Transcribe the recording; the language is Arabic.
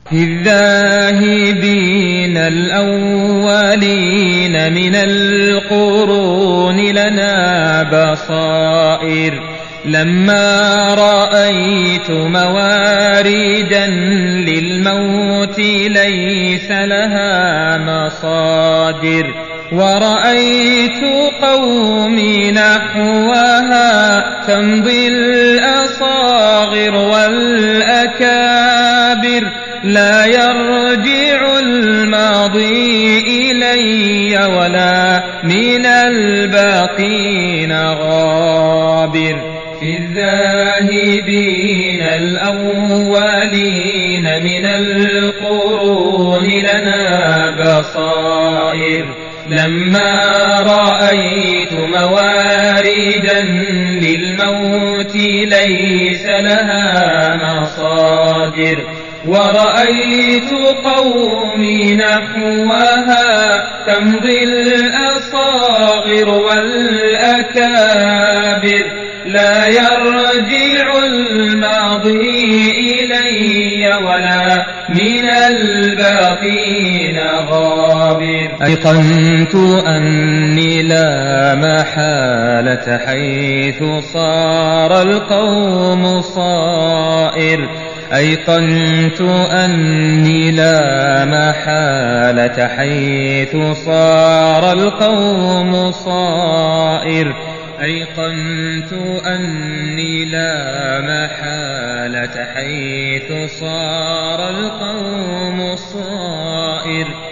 في الذاهبين الأولين من القرون لنا بصائر، لما رأيت مواردا للموت ليس لها مصادر، ورأيت قومي نحوها تمضي الأصاغر والأكابر، لا يرجع الماضي إلي ولا من الباقين غابر. في الذاهبين الأولين من القرون لنا بصائر، لما رأيت مواردا للموت ليس لها مصادر، ورأيت قومي نحوها تمضي الأصاغر والأكابر، لا يرجع الماضي إلي ولا من الباقين غابر. أيقنت أني لا محالة حيث صار القوم صائر، أيقنت أني لا محالة حيث صار القوم صائر، أيقنت أني لا محالة حيث صار القوم صائر.